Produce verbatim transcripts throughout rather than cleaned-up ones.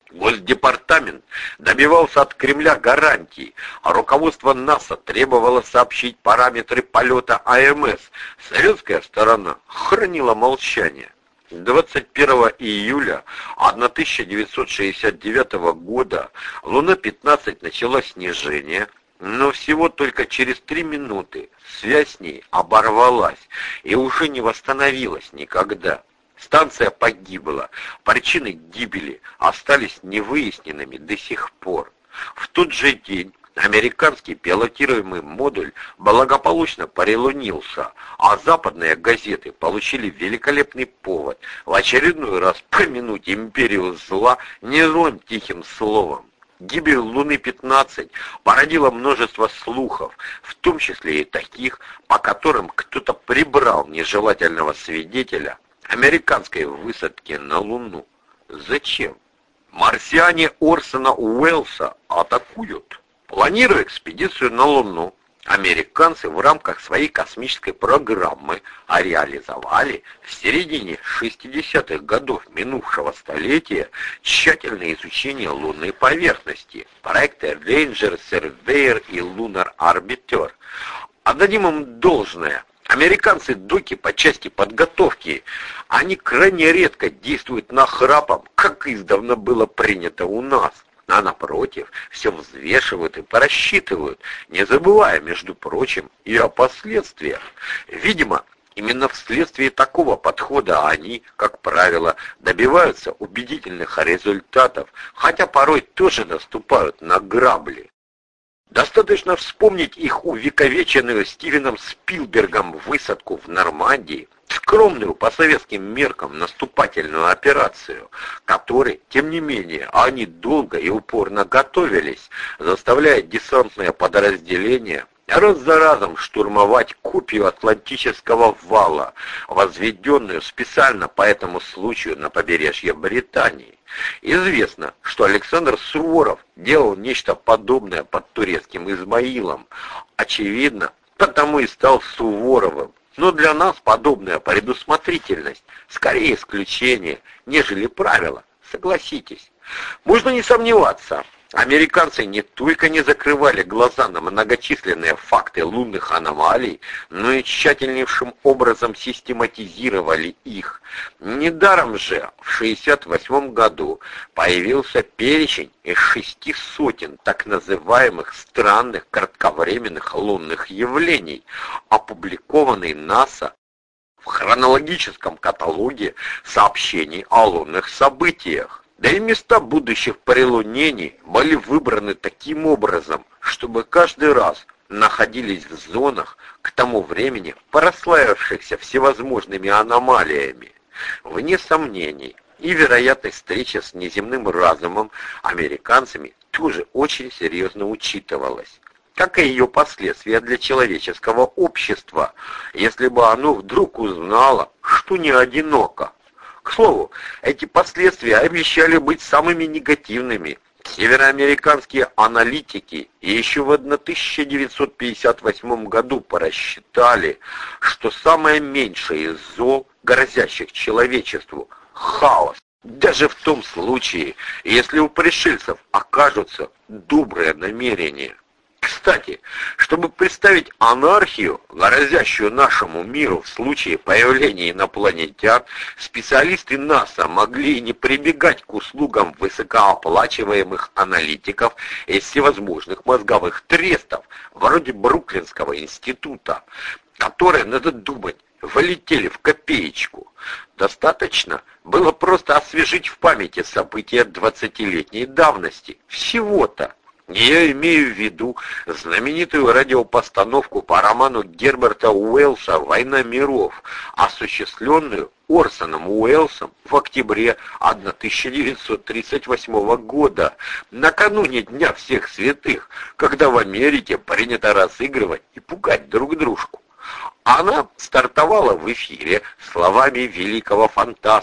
Госдепартамент добивался от Кремля гарантий, а руководство НАСА требовало сообщить параметры полета АМС. Советская сторона хранила молчание. двадцать первого июля тысяча девятьсот шестьдесят девятого года Луна пятнадцать начала снижение, но всего только через три минуты связь с ней оборвалась и уже не восстановилась никогда. Станция погибла, причины гибели остались невыясненными до сих пор. В тот же день американский пилотируемый модуль благополучно прилунился, а западные газеты получили великолепный повод в очередной раз помянуть империю зла не злым тихим словом. Гибель Луны пятнадцать породила множество слухов, в том числе и таких, по которым кто-то прибрал нежелательного свидетеля американской высадки на Луну. Зачем? Марсиане Орсона Уэллса атакуют. Планируя экспедицию на Луну, американцы в рамках своей космической программы реализовали в середине шестидесятых годов минувшего столетия тщательное изучение лунной поверхности, проекты Ranger, Surveyor и Lunar Arbiter. Отдадим им должное. Американцы-доки по части подготовки, они крайне редко действуют нахрапом, как издавна было принято у нас, а напротив, все взвешивают и просчитывают, не забывая, между прочим, и о последствиях. Видимо, именно вследствие такого подхода они, как правило, добиваются убедительных результатов, хотя порой тоже наступают на грабли. Достаточно вспомнить их увековеченную Стивеном Спилбергом высадку в Нормандии, скромную по советским меркам наступательную операцию, которой, тем не менее, они долго и упорно готовились, заставляя десантное подразделение раз за разом штурмовать копию Атлантического вала, возведенную специально по этому случаю на побережье Британии. Известно, что Александр Суворов делал нечто подобное под турецким Измаилом. Очевидно, потому и стал Суворовым. Но для нас подобная предусмотрительность скорее исключение, нежели правило, согласитесь. Можно не сомневаться, американцы не только не закрывали глаза на многочисленные факты лунных аномалий, но и тщательнейшим образом систематизировали их. Недаром же в шестьдесят восьмом году появился перечень из шести сотен так называемых странных кратковременных лунных явлений, опубликованный НАСА в хронологическом каталоге сообщений о лунных событиях. Да и места будущих прилунений были выбраны таким образом, чтобы каждый раз находились в зонах, к тому времени прославившихся всевозможными аномалиями. Вне сомнений, и вероятность встречи с неземным разумом американцами тоже очень серьезно учитывалась, как и ее последствия для человеческого общества, если бы оно вдруг узнало, что не одиноко. К слову, эти последствия обещали быть самыми негативными. Североамериканские аналитики еще в тысяча девятьсот пятьдесят восьмом году просчитали, что самое меньшее из зол, грозящих человечеству, хаос. Даже в том случае, если у пришельцев окажутся добрые намерения. Кстати, чтобы представить анархию, грозящую нашему миру в случае появления инопланетян, специалисты НАСА могли и не прибегать к услугам высокооплачиваемых аналитиков из всевозможных мозговых трестов, вроде Бруклинского института, которые, надо думать, вылетели в копеечку. Достаточно было просто освежить в памяти события двадцатилетней давности. Всего-то. Я имею в виду знаменитую радиопостановку по роману Герберта Уэллса «Война миров», осуществленную Орсоном Уэллсом в октябре тысяча девятьсот тридцать восьмого года, накануне Дня всех святых, когда в Америке принято разыгрывать и пугать друг дружку. Она стартовала в эфире словами великого фантаста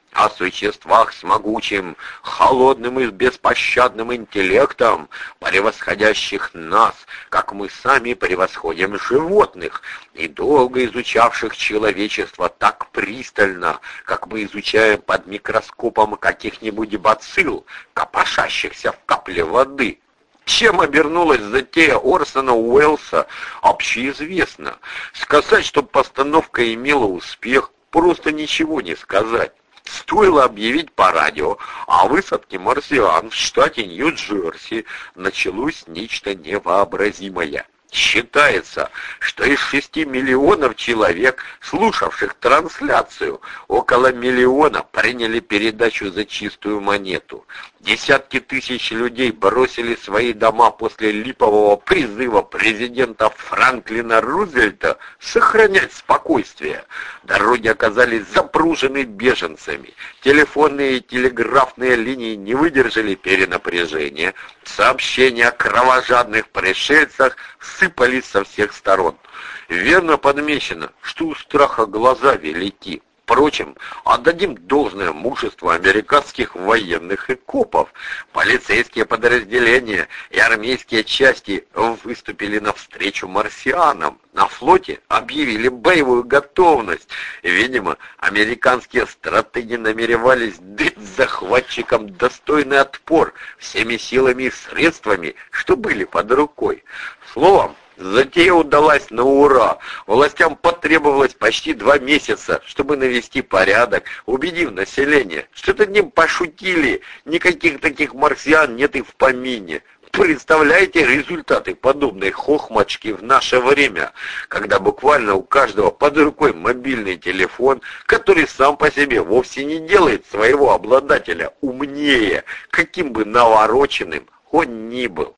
о существах с могучим, холодным и беспощадным интеллектом, превосходящих нас, как мы сами превосходим животных, и долго изучавших человечество так пристально, как мы изучаем под микроскопом каких-нибудь бацилл, копошащихся в капле воды. Чем обернулась затея Орсона Уэллса, общеизвестно. Сказать, что постановка имела успех, просто ничего не сказать. Стоило объявить по радио о высадке марсиан в штате Нью-Джерси, началось нечто невообразимое. Считается, что из шести миллионов человек, слушавших трансляцию, около миллиона приняли передачу за чистую монету. Десятки тысяч людей бросили свои дома после липового призыва президента Франклина Рузвельта сохранять спокойствие. Дороги оказались запружены беженцами. Телефонные и телеграфные линии не выдержали перенапряжения. Сообщения о кровожадных пришельцах сыпались со всех сторон. Верно подмечено, что у страха глаза велики. Впрочем, отдадим должное мужеству американских военных и копов. Полицейские подразделения и армейские части выступили навстречу марсианам. На флоте объявили боевую готовность. Видимо, американские стратеги намеревались дать захватчикам достойный отпор всеми силами и средствами, что были под рукой. Словом, затея удалась на ура. Властям потребовалось почти два месяца, чтобы навести порядок, убедив население, что над ним пошутили, никаких таких марсиан нет и в помине. Представляете результаты подобной хохмочки в наше время, когда буквально у каждого под рукой мобильный телефон, который сам по себе вовсе не делает своего обладателя умнее, каким бы навороченным он ни был.